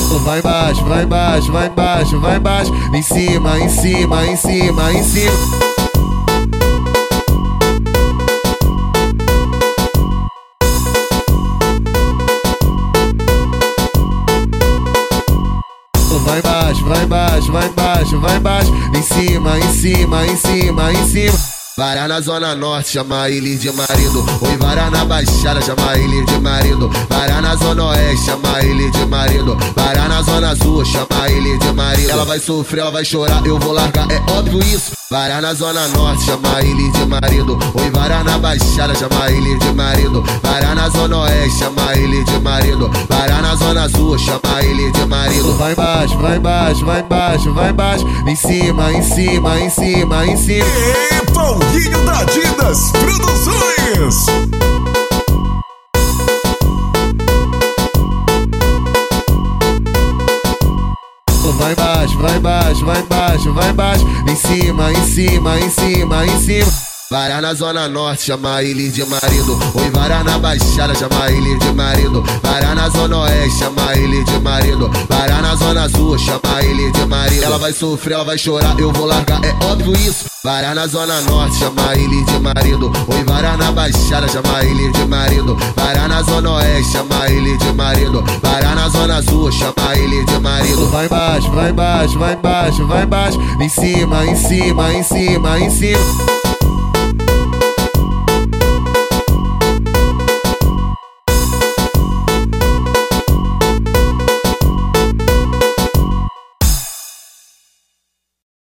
Vai embaixo, vai embaixo, vai embaixo, vai embaixo. Em cima, em cima, em cima, em cima. Vai embaixo, vai embaixo, vai embaixo, vai embaixo. Em cima, em cima, em cima, em cima. Varar na zona norte, chama ele de marido. Oi, varar na baixada, chama ele de marido. Varar na zona oeste, chama ele de marido. Varar na zona sul, chama ele de marido. Ela vai sofrer, ela vai chorar, eu vou largar, é óbvio isso. Varar na zona norte, chama ele de marido. Oi, varar na baixada, chama ele de marido. Varar na zona oeste, chama ele de marido. Varar na zona sul, chama ele de marido. Vai embaixo, vai embaixo, vai embaixo, vai embaixo. Em cima, em cima, em cima, em cima. E Paulinho da Adidas Produções. Vai embaixo, vai embaixo, vai embaixo, vai embaixo. Em cima, em cima, em cima, em cima. Varar na zona norte, chama ele de marido. Oi, varar na baixada, chama ele de marido. Varar na zona oeste, chama ele de marido. Varar na zona sul, chama ele de marido. Ela vai sofrer, ela vai chorar, eu vou largar, é óbvio isso. Varar na zona norte, chama ele de marido. Oi, varar na baixada, chama ele de marido. Varar na zona oeste, chama ele de marido. Varar na zona sul, chama ele de marido. Vai embaixo, vai embaixo, vai embaixo, vai embaixo. Em cima, em cima, em cima, em cima.